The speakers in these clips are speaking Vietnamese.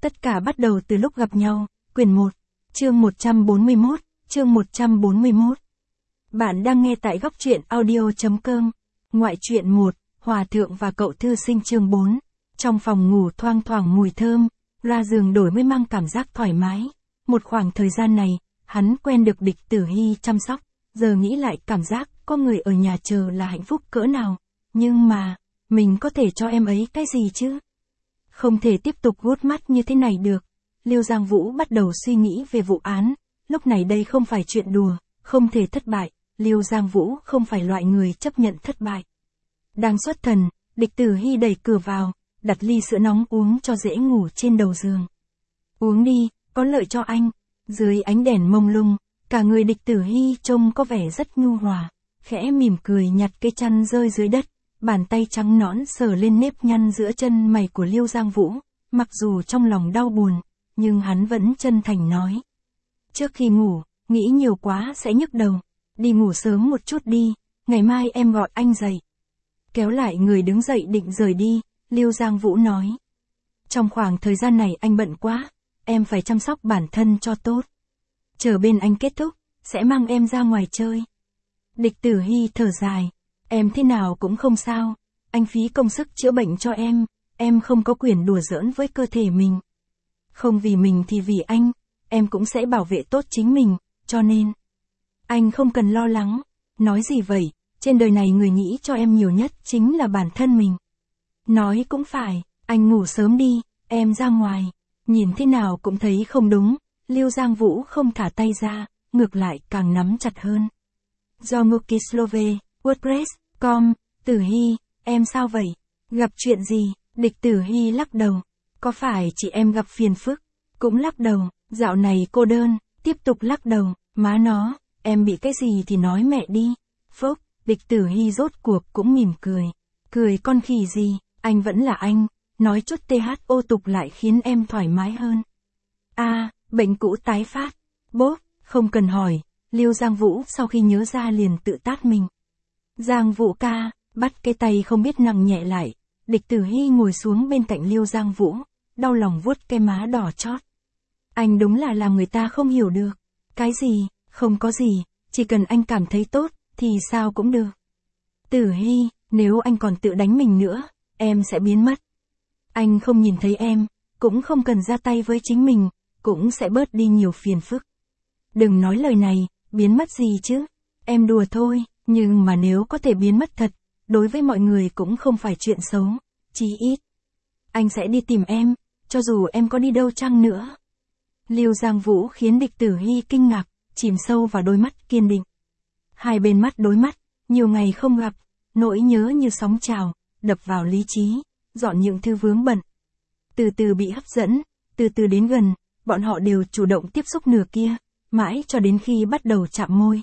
Tất cả bắt đầu từ lúc gặp nhau, quyển 1, chương 141, chương 141. Bạn đang nghe tại góc truyện audio.com, ngoại truyện 1, Hòa thượng và cậu thư sinh chương 4. Trong phòng ngủ thoang thoảng mùi thơm, ra giường đổi mới mang cảm giác thoải mái. Một khoảng thời gian này, hắn quen được Địch Tử Hy chăm sóc, giờ nghĩ lại cảm giác có người ở nhà chờ là hạnh phúc cỡ nào. Nhưng mà, mình có thể cho em ấy cái gì chứ? Không thể tiếp tục vuốt mắt như thế này được. Liêu Giang Vũ bắt đầu suy nghĩ về vụ án, lúc này đây không phải chuyện đùa, không thể thất bại, Liêu Giang Vũ không phải loại người chấp nhận thất bại. Đang xuất thần, Địch Tử Hy đẩy cửa vào, đặt ly sữa nóng uống cho dễ ngủ trên đầu giường. Uống đi, có lợi cho anh. Dưới ánh đèn mông lung, cả người Địch Tử Hy trông có vẻ rất nhu hòa, khẽ mỉm cười nhặt cái chăn rơi dưới đất, bàn tay trắng nõn sờ lên nếp nhăn giữa chân mày của Liêu Giang Vũ, mặc dù trong lòng đau buồn, nhưng hắn vẫn chân thành nói. Trước khi ngủ, nghĩ nhiều quá sẽ nhức đầu, đi ngủ sớm một chút đi, ngày mai em gọi anh dậy. Kéo lại người đứng dậy định rời đi, Liêu Giang Vũ nói. Trong khoảng thời gian này anh bận quá, em phải chăm sóc bản thân cho tốt. Chờ bên anh kết thúc, sẽ mang em ra ngoài chơi. Địch Tử Hy thở dài, em thế nào cũng không sao, anh phí công sức chữa bệnh cho em không có quyền đùa giỡn với cơ thể mình. Không vì mình thì vì anh, em cũng sẽ bảo vệ tốt chính mình, cho nên. Anh không cần lo lắng, nói gì vậy, trên đời này người nghĩ cho em nhiều nhất chính là bản thân mình. Nói cũng phải, anh ngủ sớm đi, em ra ngoài, nhìn thế nào cũng thấy không đúng, Liêu Giang Vũ không thả tay ra, ngược lại càng nắm chặt hơn. Do Mukislove, WordPress.com, Tử Hy, em sao vậy? Gặp chuyện gì? Địch Tử Hy lắc đầu. Có phải chị em gặp phiền phức? Cũng lắc đầu, dạo này cô đơn, tiếp tục lắc đầu, má nó, em bị cái gì thì nói mẹ đi. Phốc, Địch Tử Hy rốt cuộc cũng mỉm cười. Cười con khỉ gì, anh vẫn là anh, nói chút THO tục lại khiến em thoải mái hơn. Bệnh cũ tái phát. Bốp, không cần hỏi, Liêu Giang Vũ sau khi nhớ ra liền tự tát mình. Giang Vũ ca, bắt cái tay không biết nặng nhẹ lại, Địch Tử Hy ngồi xuống bên cạnh Liêu Giang Vũ, đau lòng vuốt cái má đỏ chót. Anh đúng là làm người ta không hiểu được. Cái gì, không có gì, chỉ cần anh cảm thấy tốt, thì sao cũng được. Tử Hy, nếu anh còn tự đánh mình nữa, em sẽ biến mất. Anh không nhìn thấy em, cũng không cần ra tay với chính mình, cũng sẽ bớt đi nhiều phiền phức. Đừng nói lời này, biến mất gì chứ, em đùa thôi, nhưng mà nếu có thể biến mất thật, đối với mọi người cũng không phải chuyện xấu, chí ít. Anh sẽ đi tìm em, cho dù em có đi đâu chăng nữa. Liêu Giang Vũ khiến Địch Tử Hy kinh ngạc, chìm sâu vào đôi mắt kiên định. Hai bên mắt đối mắt, nhiều ngày không gặp, nỗi nhớ như sóng trào, đập vào lý trí, dọn những thứ vướng bận. Từ từ bị hấp dẫn, từ từ đến gần, bọn họ đều chủ động tiếp xúc nửa kia, mãi cho đến khi bắt đầu chạm môi.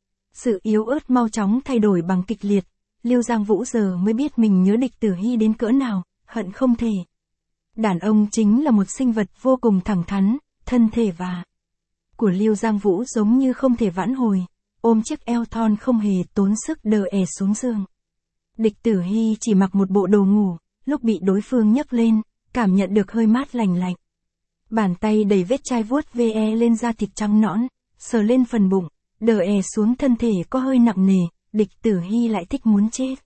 Sự yếu ớt mau chóng thay đổi bằng kịch liệt, Liêu Giang Vũ giờ mới biết mình nhớ Địch Tử Hy đến cỡ nào, hận không thể. Đàn ông chính là một sinh vật vô cùng thẳng thắn, thân thể và của Liêu Giang Vũ giống như không thể vãn hồi, ôm chiếc eo thon không hề tốn sức đờ ẻ xuống giường. Địch Tử Hy chỉ mặc một bộ đồ ngủ, lúc bị đối phương nhấc lên, cảm nhận được hơi mát lành lạnh. Bàn tay đầy vết chai vuốt ve lên da thịt trắng nõn, sờ lên phần bụng, đờ ẻ xuống thân thể có hơi nặng nề, Địch Tử Hy lại thích muốn chết.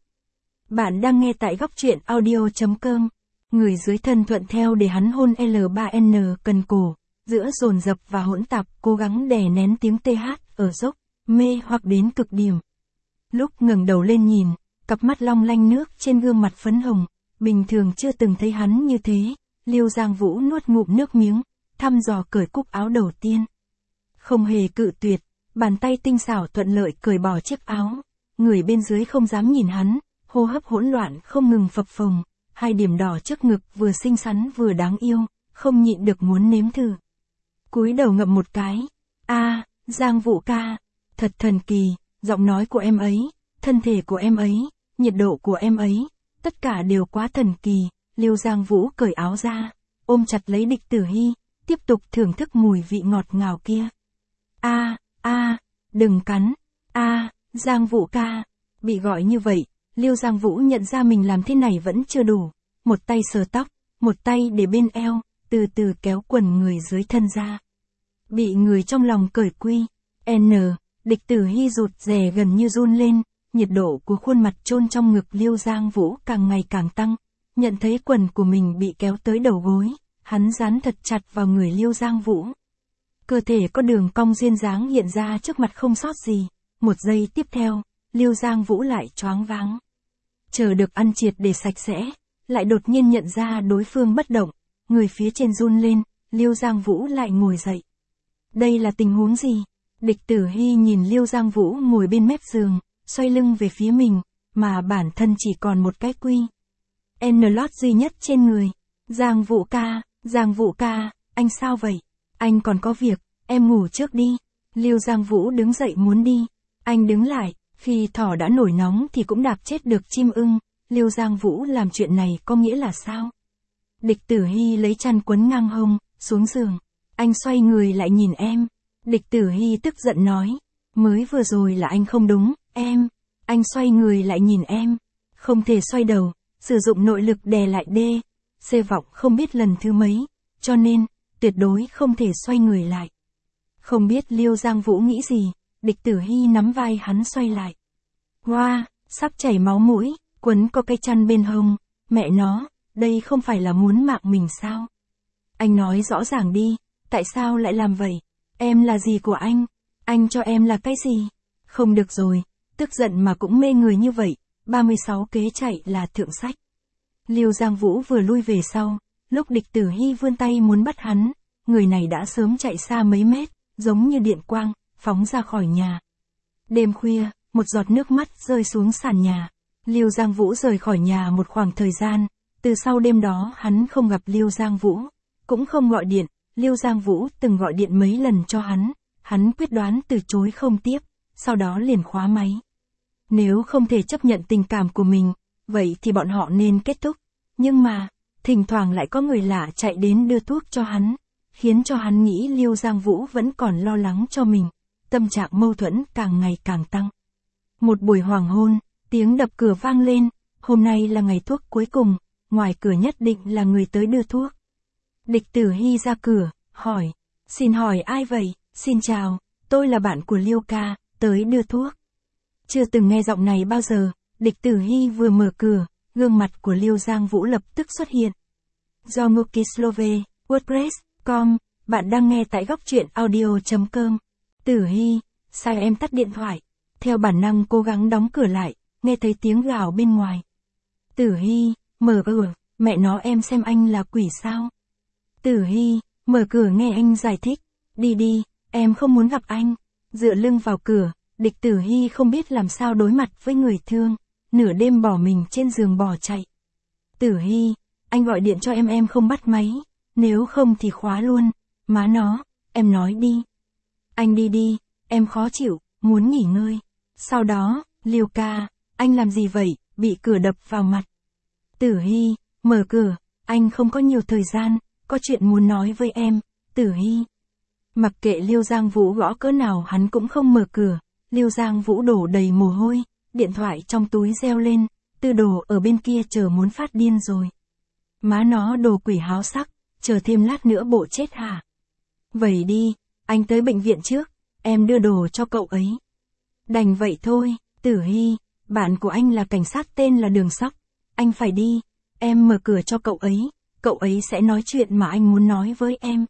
Bạn đang nghe tại góc truyện audio.com, người dưới thân thuận theo để hắn hôn L3N cần cổ, giữa dồn dập và hỗn tạp cố gắng đè nén tiếng TH ở dốc, mê hoặc đến cực điểm. Lúc ngẩng đầu lên nhìn, cặp mắt long lanh nước trên gương mặt phấn hồng, bình thường chưa từng thấy hắn như thế, Liêu Giang Vũ nuốt ngụm nước miếng, thăm dò cởi cúc áo đầu tiên. Không hề cự tuyệt, bàn tay tinh xảo thuận lợi cởi bỏ chiếc áo, người bên dưới không dám nhìn hắn, hô hấp hỗn loạn không ngừng phập phồng, hai điểm đỏ trước ngực vừa xinh xắn vừa đáng yêu, không nhịn được muốn nếm thử. Cúi đầu ngậm một cái, Giang Vũ ca, thật thần kỳ, giọng nói của em ấy, thân thể của em ấy, nhiệt độ của em ấy, tất cả đều quá thần kỳ. Liêu Giang Vũ cởi áo ra, ôm chặt lấy Địch Tử Hy, tiếp tục thưởng thức mùi vị ngọt ngào kia. Đừng cắn, Giang Vũ ca. Bị gọi như vậy, Liêu Giang Vũ nhận ra mình làm thế này vẫn chưa đủ, một tay sờ tóc, một tay để bên eo, từ từ kéo quần người dưới thân ra. Bị người trong lòng cởi quy. N. Địch Tử Hy rụt rè gần như run lên, nhiệt độ của khuôn mặt chôn trong ngực Liêu Giang Vũ càng ngày càng tăng. Nhận thấy quần của mình bị kéo tới đầu gối, hắn dán thật chặt vào người Liêu Giang Vũ. Cơ thể có đường cong duyên dáng hiện ra trước mặt không sót gì. Một giây tiếp theo, Liêu Giang Vũ lại choáng váng. Chờ được ăn triệt để sạch sẽ, lại đột nhiên nhận ra đối phương bất động, người phía trên run lên, Liêu Giang Vũ lại ngồi dậy. Đây là tình huống gì? Địch Tử Hy nhìn Liêu Giang Vũ ngồi bên mép giường, xoay lưng về phía mình, mà bản thân chỉ còn một cái quy N lót duy nhất trên người. Giang Vũ ca, anh sao vậy? Anh còn có việc, em ngủ trước đi. Liêu Giang Vũ đứng dậy muốn đi. Anh đứng lại, khi thỏ đã nổi nóng thì cũng đạp chết được chim ưng. Liêu Giang Vũ làm chuyện này có nghĩa là sao? Địch Tử Hy lấy chăn quấn ngang hông, xuống giường. Anh xoay người lại nhìn em. Địch Tử Hy tức giận nói. Mới vừa rồi là anh không đúng, em. Anh xoay người lại nhìn em. Không thể xoay đầu, sử dụng nội lực đè lại đê. Xê vọng không biết lần thứ mấy, cho nên, tuyệt đối không thể xoay người lại. Không biết Liêu Giang Vũ nghĩ gì, Địch Tử Hy nắm vai hắn xoay lại. Hoa, sắp chảy máu mũi, quấn có cây chăn bên hông, mẹ nó, đây không phải là muốn mạng mình sao? Anh nói rõ ràng đi, tại sao lại làm vậy? Em là gì của anh cho em là cái gì? Không được rồi, tức giận mà cũng mê người như vậy, 36 kế chạy là thượng sách. Liêu Giang Vũ vừa lui về sau, lúc Địch Tử Hy vươn tay muốn bắt hắn, người này đã sớm chạy xa mấy mét, giống như điện quang, phóng ra khỏi nhà. Đêm khuya, một giọt nước mắt rơi xuống sàn nhà. Liêu Giang Vũ rời khỏi nhà một khoảng thời gian, từ sau đêm đó hắn không gặp Liêu Giang Vũ, cũng không gọi điện. Liêu Giang Vũ từng gọi điện mấy lần cho hắn quyết đoán từ chối không tiếp, sau đó liền khóa máy. Nếu không thể chấp nhận tình cảm của mình, vậy thì bọn họ nên kết thúc. Nhưng mà, thỉnh thoảng lại có người lạ chạy đến đưa thuốc cho hắn, khiến cho hắn nghĩ Liêu Giang Vũ vẫn còn lo lắng cho mình. Tâm trạng mâu thuẫn càng ngày càng tăng. Một buổi hoàng hôn, tiếng đập cửa vang lên, hôm nay là ngày thuốc cuối cùng, ngoài cửa nhất định là người tới đưa thuốc. Địch Tử Hy ra cửa, hỏi, xin hỏi ai vậy? Xin chào, tôi là bạn của Liêu ca, tới đưa thuốc. Chưa từng nghe giọng này bao giờ, Địch Tử Hy vừa mở cửa, gương mặt của Liêu Giang Vũ lập tức xuất hiện. Do Mukislove, WordPress.com, bạn đang nghe tại góc truyện audio.com. Tử Hy, sao em tắt điện thoại? Theo bản năng cố gắng đóng cửa lại, nghe thấy tiếng gào bên ngoài. Tử Hy, mở cửa, mẹ nó em xem anh là quỷ sao? Tử Hy, mở cửa nghe anh giải thích. Đi đi, em không muốn gặp anh. Dựa lưng vào cửa, Địch Tử Hy không biết làm sao đối mặt với người thương, nửa đêm bỏ mình trên giường bỏ chạy. Tử Hy, anh gọi điện cho em không bắt máy, nếu không thì khóa luôn. Má nó, em nói đi. Anh đi đi, em khó chịu, muốn nghỉ ngơi. Sau đó, Liêu ca, anh làm gì vậy, bị cửa đập vào mặt. Tử Hy, mở cửa, anh không có nhiều thời gian, có chuyện muốn nói với em. Tử Hy. Mặc kệ Liêu Giang Vũ gõ cỡ nào hắn cũng không mở cửa. Liêu Giang Vũ đổ đầy mồ hôi, điện thoại trong túi reo lên, Tư Đồ ở bên kia chờ muốn phát điên rồi. Má nó đồ quỷ háo sắc, chờ thêm lát nữa bộ chết hả? Vậy đi, anh tới bệnh viện trước, em đưa đồ cho cậu ấy. Đành vậy thôi, Tử Hy, bạn của anh là cảnh sát tên là Đường Sóc, anh phải đi, em mở cửa cho cậu ấy sẽ nói chuyện mà anh muốn nói với em.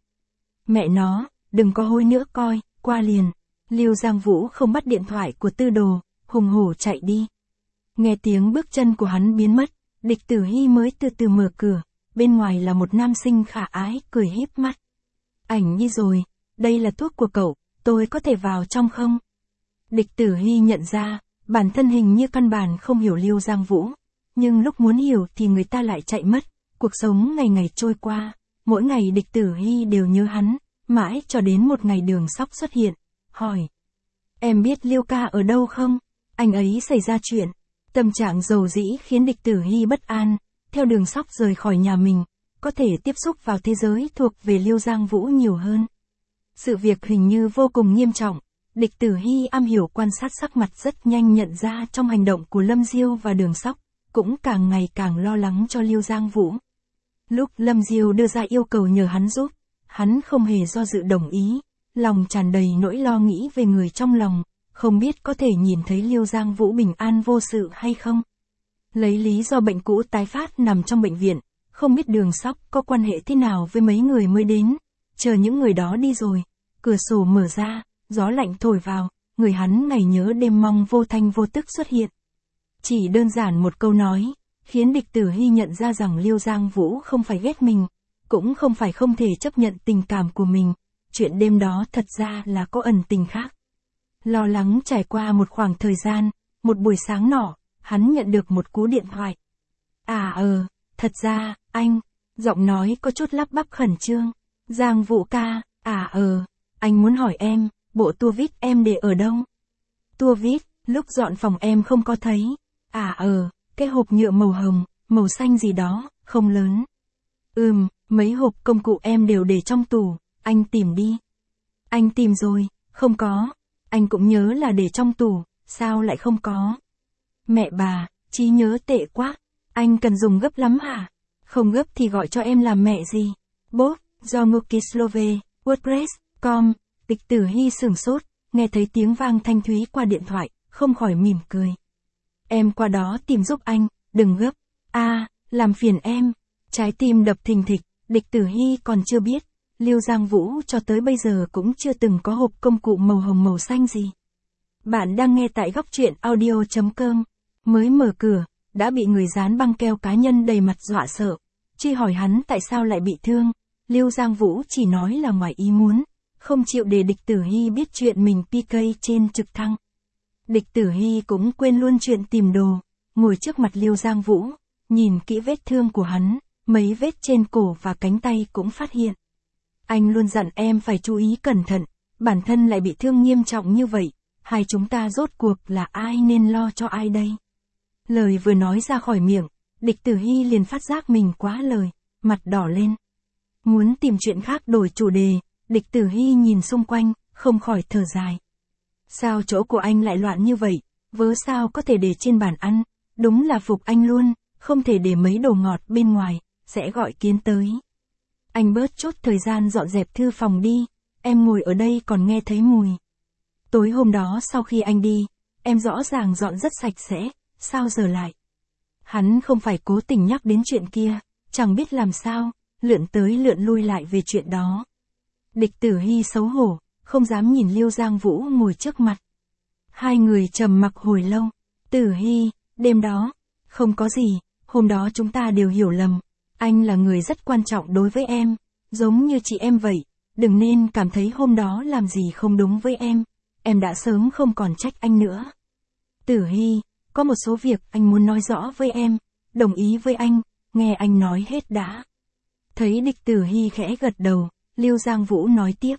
Mẹ nó, đừng có hối nữa coi, qua liền. Liêu Giang Vũ không bắt điện thoại của Tư Đồ, hùng hổ chạy đi. Nghe tiếng bước chân của hắn biến mất, Địch Tử Hy mới từ từ mở cửa, bên ngoài là một nam sinh khả ái cười híp mắt. Ảnh nhi rồi, đây là thuốc của cậu, tôi có thể vào trong không? Địch Tử Hy nhận ra, bản thân hình như căn bản không hiểu Liêu Giang Vũ, nhưng lúc muốn hiểu thì người ta lại chạy mất, cuộc sống ngày ngày trôi qua, mỗi ngày Địch Tử Hy đều nhớ hắn, mãi cho đến một ngày Đường Sóc xuất hiện, hỏi. Em biết Liêu ca ở đâu không? Anh ấy xảy ra chuyện. Tâm trạng dầu dĩ khiến Địch Tử Hy bất an, theo Đường Sóc rời khỏi nhà mình, có thể tiếp xúc vào thế giới thuộc về Liêu Giang Vũ nhiều hơn. Sự việc hình như vô cùng nghiêm trọng, Địch Tử Hy am hiểu quan sát sắc mặt rất nhanh nhận ra trong hành động của Lâm Diêu và Đường Sóc, cũng càng ngày càng lo lắng cho Liêu Giang Vũ. Lúc Lâm Diêu đưa ra yêu cầu nhờ hắn giúp, hắn không hề do dự đồng ý, lòng tràn đầy nỗi lo nghĩ về người trong lòng, không biết có thể nhìn thấy Liêu Giang Vũ bình an vô sự hay không. Lấy lý do bệnh cũ tái phát nằm trong bệnh viện, không biết Đường Sóc có quan hệ thế nào với mấy người mới đến, chờ những người đó đi rồi, cửa sổ mở ra, gió lạnh thổi vào, người hắn ngày nhớ đêm mong vô thanh vô tức xuất hiện. Chỉ đơn giản một câu nói, khiến Địch Tử Hy nhận ra rằng Liêu Giang Vũ không phải ghét mình, cũng không phải không thể chấp nhận tình cảm của mình, chuyện đêm đó thật ra là có ẩn tình khác. Lo lắng trải qua một khoảng thời gian, một buổi sáng nọ, hắn nhận được một cú điện thoại. Thật ra, anh, giọng nói có chút lắp bắp khẩn trương. Giang Vũ ca, anh muốn hỏi em, bộ tua vít em để ở đâu? Tua vít, lúc dọn phòng em không có thấy. Cái hộp nhựa màu hồng, màu xanh gì đó, không lớn. Mấy hộp công cụ em đều để trong tủ, anh tìm đi. Anh tìm rồi, không có. Anh cũng nhớ là để trong tủ, sao lại không có? Mẹ bà, trí nhớ tệ quá. Anh cần dùng gấp lắm hả? Không gấp thì gọi cho em làm mẹ gì? Bốt, do Mukislove, WordPress.com. Địch Tử Hy sửng sốt, nghe thấy tiếng vang thanh thúy qua điện thoại, không khỏi mỉm cười. Em qua đó tìm giúp anh, đừng gấp. Làm phiền em. Trái tim đập thình thịch, Địch Tử Hy còn chưa biết, Liêu Giang Vũ cho tới bây giờ cũng chưa từng có hộp công cụ màu hồng màu xanh gì. Bạn đang nghe tại góc truyện audio.com. Mới mở cửa, đã bị người dán băng keo cá nhân đầy mặt dọa sợ. Truy hỏi hắn tại sao lại bị thương, Liêu Giang Vũ chỉ nói là ngoài ý muốn, không chịu để Địch Tử Hy biết chuyện mình PK trên trực thăng. Địch Tử Hy cũng quên luôn chuyện tìm đồ, ngồi trước mặt Liêu Giang Vũ, nhìn kỹ vết thương của hắn, mấy vết trên cổ và cánh tay cũng phát hiện. Anh luôn dặn em phải chú ý cẩn thận, bản thân lại bị thương nghiêm trọng như vậy, hai chúng ta rốt cuộc là ai nên lo cho ai đây? Lời vừa nói ra khỏi miệng, Địch Tử Hy liền phát giác mình quá lời, mặt đỏ lên. Muốn tìm chuyện khác đổi chủ đề, Địch Tử Hy nhìn xung quanh, không khỏi thở dài. Sao chỗ của anh lại loạn như vậy, vớ sao có thể để trên bàn ăn, đúng là phục anh luôn, không thể để mấy đồ ngọt bên ngoài, sẽ gọi Kiến tới. Anh bớt chút thời gian dọn dẹp thư phòng đi, em ngồi ở đây còn nghe thấy mùi. Tối hôm đó sau khi anh đi, em rõ ràng dọn rất sạch sẽ, sao giờ lại? Hắn không phải cố tình nhắc đến chuyện kia, chẳng biết làm sao, lượn tới lượn lui lại về chuyện đó. Địch Tử Hy xấu hổ, không dám nhìn Liêu Giang Vũ ngồi trước mặt. Hai người trầm mặc hồi lâu. Tử Hy, đêm đó, không có gì, hôm đó chúng ta đều hiểu lầm. Anh là người rất quan trọng đối với em, giống như chị em vậy, đừng nên cảm thấy hôm đó làm gì không đúng với em đã sớm không còn trách anh nữa. Tử Hy, có một số việc anh muốn nói rõ với em, đồng ý với anh, nghe anh nói hết đã. Thấy Địch Tử Hy khẽ gật đầu, Liêu Giang Vũ nói tiếp.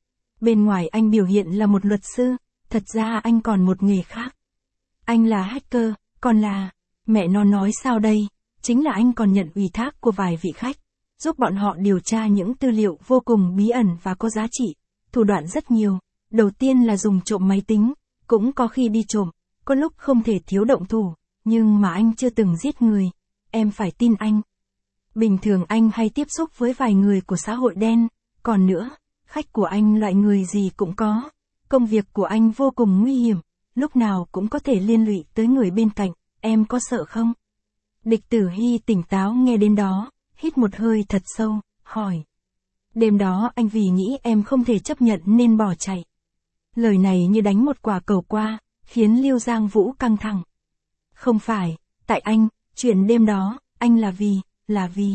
Bên ngoài anh biểu hiện là một luật sư, thật ra anh còn một nghề khác. Anh là hacker, còn là, mẹ nó nói sao đây, chính là anh còn nhận ủy thác của vài vị khách, giúp bọn họ điều tra những tư liệu vô cùng bí ẩn và có giá trị, thủ đoạn rất nhiều. Đầu tiên là dùng trộm máy tính, cũng có khi đi trộm, có lúc không thể thiếu động thủ, nhưng mà anh chưa từng giết người, em phải tin anh. Bình thường anh hay tiếp xúc với vài người của xã hội đen, còn nữa, khách của anh loại người gì cũng có, công việc của anh vô cùng nguy hiểm, lúc nào cũng có thể liên lụy tới người bên cạnh, em có sợ không? Địch Tử Hy tỉnh táo nghe đến đó, hít một hơi thật sâu, hỏi. Đêm đó anh vì nghĩ em không thể chấp nhận nên bỏ chạy. Lời này như đánh một quả cầu qua, khiến Liêu Giang Vũ căng thẳng. Không phải, tại anh, chuyện đêm đó, anh là vì.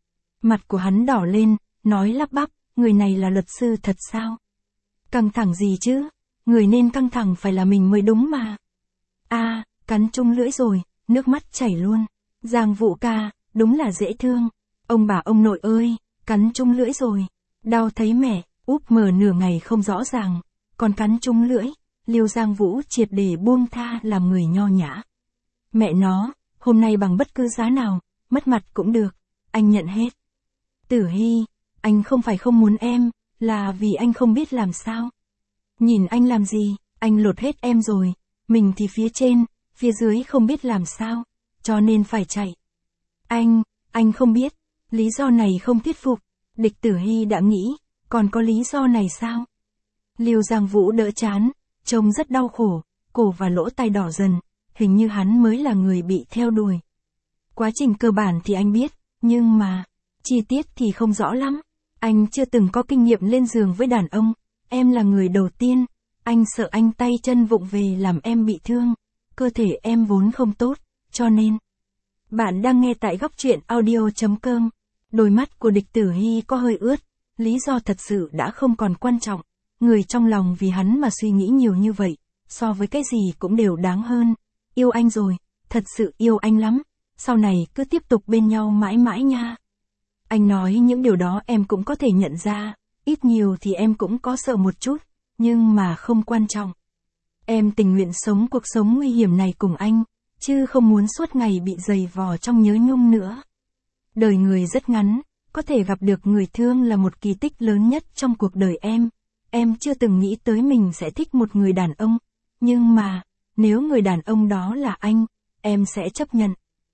Mặt của hắn đỏ lên, nói lắp bắp, người này là luật sư thật sao? Căng thẳng gì chứ? Người nên căng thẳng phải là mình mới đúng mà. Cắn chung lưỡi rồi, nước mắt chảy luôn. Giang Vũ ca, đúng là dễ thương. Ông bà ông nội ơi, cắn chung lưỡi rồi. Đau thấy mẹ, úp mờ nửa ngày không rõ ràng. Còn cắn chung lưỡi, Liêu Giang Vũ triệt để buông tha làm người nho nhã. Mẹ nó, hôm nay bằng bất cứ giá nào, mất mặt cũng được, anh nhận hết. Tử Hy, anh không phải không muốn em, là vì anh không biết làm sao. Nhìn anh làm gì, anh lột hết em rồi, mình thì phía trên, phía dưới không biết làm sao, cho nên phải chạy. Anh không biết, Lý do này không thuyết phục. Địch Tử Hy đã nghĩ, còn có lý do này sao? Lưu Giang Vũ đỡ chán, trông rất đau khổ, cổ và lỗ tai đỏ dần, hình như hắn mới là người bị theo đuổi. Quá trình cơ bản thì anh biết, nhưng mà, chi tiết thì không rõ lắm. Anh chưa từng có kinh nghiệm lên giường với đàn ông, em là người đầu tiên, anh sợ anh tay chân vụng về làm em bị thương, cơ thể em vốn không tốt, cho nên. Bạn đang nghe tại góc truyện audio.com. Đôi mắt của Địch Tử Hy có hơi ướt, lý do thật sự đã không còn quan trọng, người trong lòng vì hắn mà suy nghĩ nhiều như vậy, so với cái gì cũng đều đáng hơn. Yêu anh rồi, thật sự yêu anh lắm, sau này cứ tiếp tục bên nhau mãi mãi nha. Anh nói những điều đó em cũng có thể nhận ra, ít nhiều thì em cũng có sợ một chút, nhưng mà không quan trọng. Em tình nguyện sống cuộc sống nguy hiểm này cùng anh, chứ không muốn suốt ngày bị giày vò trong nhớ nhung nữa. Đời người rất ngắn, có thể gặp được người thương là một kỳ tích lớn nhất trong cuộc đời em. Em chưa từng nghĩ tới mình sẽ thích một người đàn ông, nhưng mà, nếu người đàn ông đó là anh, em sẽ chấp nhận.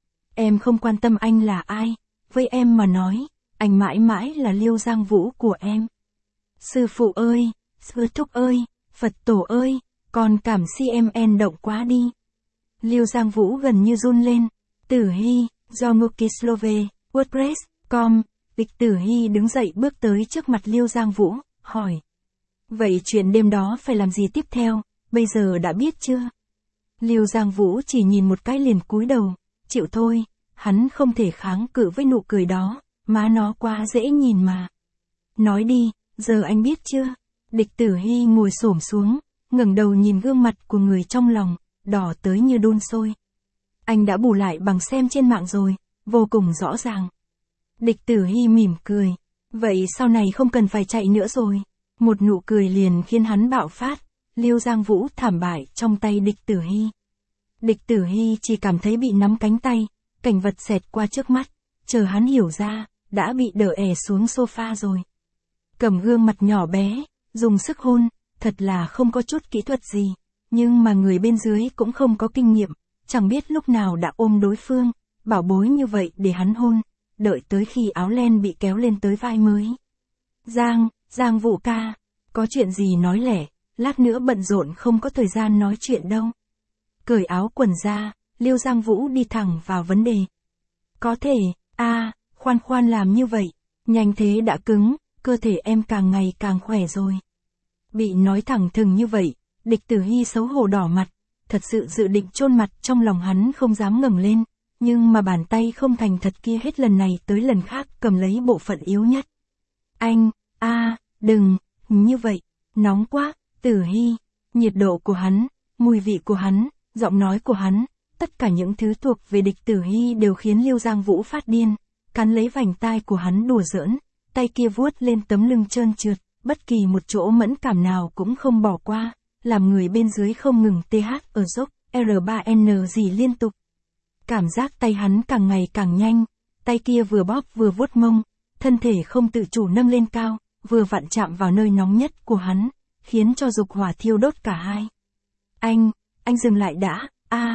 Em không quan tâm anh là ai, với em mà nói, anh mãi mãi là Liêu Giang Vũ của em. Sư phụ ơi, sư thúc ơi, Phật tổ ơi, con cảm CMN động quá đi. Liêu Giang Vũ gần như run lên. Tử Hy, do Mukislove, WordPress.com. Địch Tử Hy đứng dậy bước tới trước mặt Liêu Giang Vũ, hỏi. Vậy chuyện đêm đó phải làm gì tiếp theo, bây giờ đã biết chưa? Liêu Giang Vũ chỉ nhìn một cái liền cúi đầu, chịu thôi, hắn không thể kháng cự với nụ cười đó, má nó quá dễ nhìn mà. Nói đi, giờ anh biết chưa? Địch Tử Hy ngồi xổm xuống, ngẩng đầu nhìn gương mặt của người trong lòng, đỏ tới như đun sôi. Anh đã bù lại bằng xem trên mạng rồi, vô cùng rõ ràng. Địch Tử Hy mỉm cười. Vậy sau này không cần phải chạy nữa rồi. Một nụ cười liền khiến hắn bạo phát. Liêu Giang Vũ thảm bại trong tay Địch Tử Hy. Địch Tử Hy chỉ cảm thấy bị nắm cánh tay, cảnh vật xẹt qua trước mắt, chờ hắn hiểu ra, đã bị đỡ ẻ xuống sofa rồi. Cầm gương mặt nhỏ bé, dùng sức hôn, thật là không có chút kỹ thuật gì, nhưng mà người bên dưới cũng không có kinh nghiệm, chẳng biết lúc nào đã ôm đối phương, bảo bối như vậy để hắn hôn, đợi tới khi áo len bị kéo lên tới vai mới. Giang Vũ ca, có chuyện gì nói lẻ, lát nữa bận rộn không có thời gian nói chuyện đâu. Cởi áo quần ra, Liêu Giang Vũ đi thẳng vào vấn đề. Có thể, khoan làm như vậy, nhanh thế đã cứng, cơ thể em càng ngày càng khỏe rồi. Bị nói thẳng thừng như vậy, Địch Tử Hy xấu hổ đỏ mặt, thật sự dự định chôn mặt trong lòng hắn không dám ngẩng lên, nhưng mà bàn tay không thành thật kia hết lần này tới lần khác cầm lấy bộ phận yếu nhất. Anh, đừng, như vậy, nóng quá, Tử Hy, nhiệt độ của hắn, mùi vị của hắn, giọng nói của hắn, tất cả những thứ thuộc về Địch Tử Hy đều khiến Liêu Giang Vũ phát điên, cắn lấy vành tai của hắn đùa giỡn, tay kia vuốt lên tấm lưng trơn trượt, bất kỳ một chỗ mẫn cảm nào cũng không bỏ qua, làm người bên dưới không ngừng TH ở dốc, R3N gì liên tục. Cảm giác tay hắn càng ngày càng nhanh, tay kia vừa bóp vừa vuốt mông, thân thể không tự chủ nâng lên cao, vừa vặn chạm vào nơi nóng nhất của hắn, khiến cho dục hỏa thiêu đốt cả hai. Anh dừng lại đã,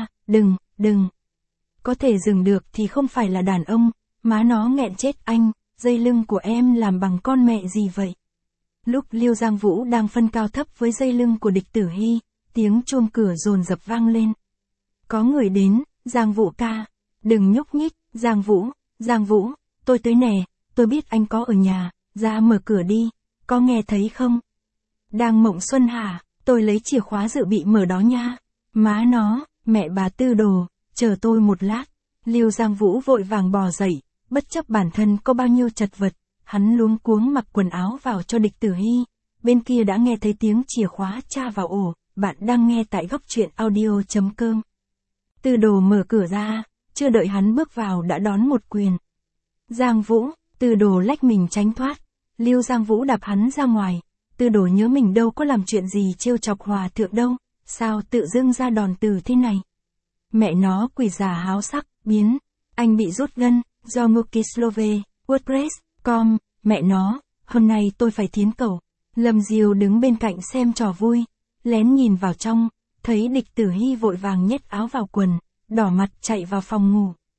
đừng. Có thể dừng được thì không phải là đàn ông, má nó nghẹn chết anh, dây lưng của em làm bằng con mẹ gì vậy? Lúc Liêu Giang Vũ đang phân cao thấp với dây lưng của Địch Tử Hy, tiếng chuông cửa dồn dập vang lên. Có người đến, Giang Vũ ca, đừng nhúc nhích, Giang Vũ, tôi tới nè, tôi biết anh có ở nhà, ra mở cửa đi, có nghe thấy không? Đang mộng xuân hả, tôi lấy chìa khóa dự bị mở đó nha. Má nó, mẹ bà Tư Đồ, chờ tôi một lát. Liêu Giang Vũ vội vàng bò dậy, bất chấp bản thân có bao nhiêu chật vật, hắn luống cuống mặc quần áo vào cho Địch Tử Hy. Bên kia đã nghe thấy tiếng chìa khóa tra vào ổ, bạn đang nghe tại góc truyện audio.com. Tư Đồ mở cửa ra, chưa đợi hắn bước vào đã đón một quyền. Giang Vũ, Tư Đồ lách mình tránh thoát, Liêu Giang Vũ đạp hắn ra ngoài. Tư Đồ nhớ mình đâu có làm chuyện gì trêu chọc hòa thượng đâu, sao tự dưng ra đòn từ thế này. Mẹ nó quỷ già háo sắc, biến, anh bị rút gân, do Mukislove, WordPress.com, mẹ nó, hôm nay tôi phải thiến cầu. Lâm Diêu đứng bên cạnh xem trò vui, lén nhìn vào trong, thấy Địch Tử Hy vội vàng nhét áo vào quần, đỏ mặt chạy vào phòng ngủ.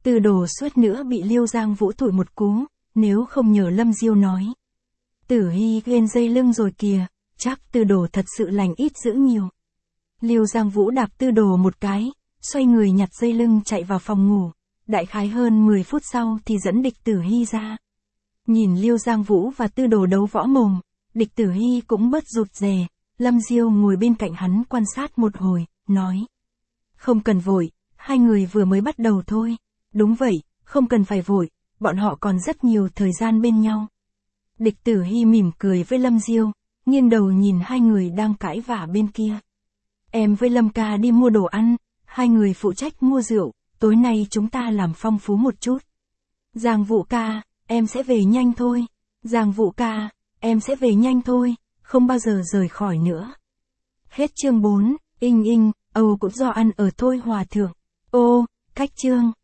Tư Đồ suýt nữa bị Liêu Giang Vũ thổi một cú, nếu không nhờ Lâm Diêu nói. Tử Hy ghen dây lưng rồi kìa, chắc Tư Đồ thật sự lành ít dữ nhiều. Liêu Giang Vũ đạp Tư Đồ một cái, xoay người nhặt dây lưng chạy vào phòng ngủ. Đại khái hơn 10 phút sau thì dẫn Địch Tử Hy ra. Nhìn Liêu Giang Vũ và Tư Đồ đấu võ mồm, Địch Tử Hy cũng bớt rụt rè. Lâm Diêu ngồi bên cạnh hắn quan sát một hồi, nói. Không cần vội, hai người vừa mới bắt đầu thôi. Đúng vậy, không cần phải vội, bọn họ còn rất nhiều thời gian bên nhau. Địch Tử Hy mỉm cười với Lâm Diêu, nghiêng đầu nhìn hai người đang cãi vã bên kia. Em với Lâm ca đi mua đồ ăn, hai người phụ trách mua rượu, tối nay chúng ta làm phong phú một chút. Giang Vũ ca, em sẽ về nhanh thôi. Giang Vũ ca, em sẽ về nhanh thôi, không bao giờ rời khỏi nữa. Hết chương 4, Inh Inh, Âu cũng do ăn ở thôi hòa thượng. Ô, cách chương.